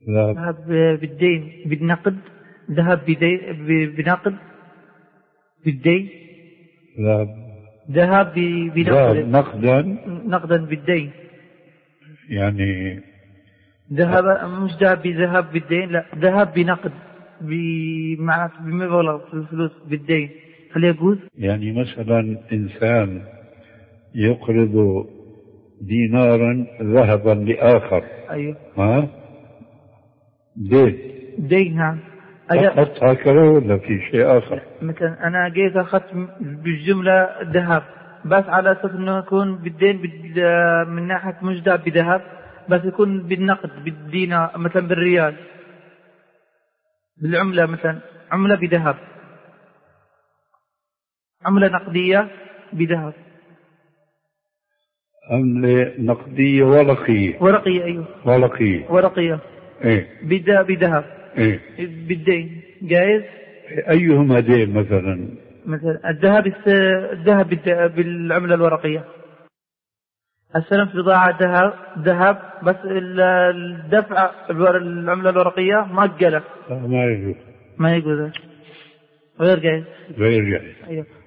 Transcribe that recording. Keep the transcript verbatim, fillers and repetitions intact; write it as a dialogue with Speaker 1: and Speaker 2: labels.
Speaker 1: ذهب.
Speaker 2: ذهب بالدين بالنقد. ذهب بنقد بالدين.
Speaker 1: ذهب.
Speaker 2: ذهب بنقد.
Speaker 1: نقدا.
Speaker 2: نقدا بالدين.
Speaker 1: يعني
Speaker 2: ذهب مش ذهب بذهب بالدين، لا ذهب بنقد بمعنى بمبلغ في الفلوس بالدين. هل يجوز؟
Speaker 1: يعني مثلا إنسان يقرض دينارا ذهبا لآخر.
Speaker 2: أيوه.
Speaker 1: ها دين.
Speaker 2: دين. نعم.
Speaker 1: فقط هكذا ولا في شيء آخر؟
Speaker 2: مثلا أنا جيت أخذت بالجملة ذهب، بس على أساس إنه يكون بالدين من ناحية مش ذهب بذهب، بس يكون بالنقد بالدينار مثلا بالريال بالعملة، مثلا عملة بذهب، عملة نقدية بذهب.
Speaker 1: عملة نقدية ورقية.
Speaker 2: ورقية. أيوه
Speaker 1: ورقية.
Speaker 2: ورقية.
Speaker 1: إيه
Speaker 2: بذهب.
Speaker 1: إيه
Speaker 2: بالدين جائز.
Speaker 1: أيهما دين مثلا؟
Speaker 2: مثلا الذهب الذهب بالعملة الورقية. السلم في بضاعة ذهب ذهب بس الدفع العملة الورقية مؤجلة.
Speaker 1: ما يجوز.
Speaker 2: ما يجوز. غير جائز.
Speaker 1: غير جائز.
Speaker 2: أيوه.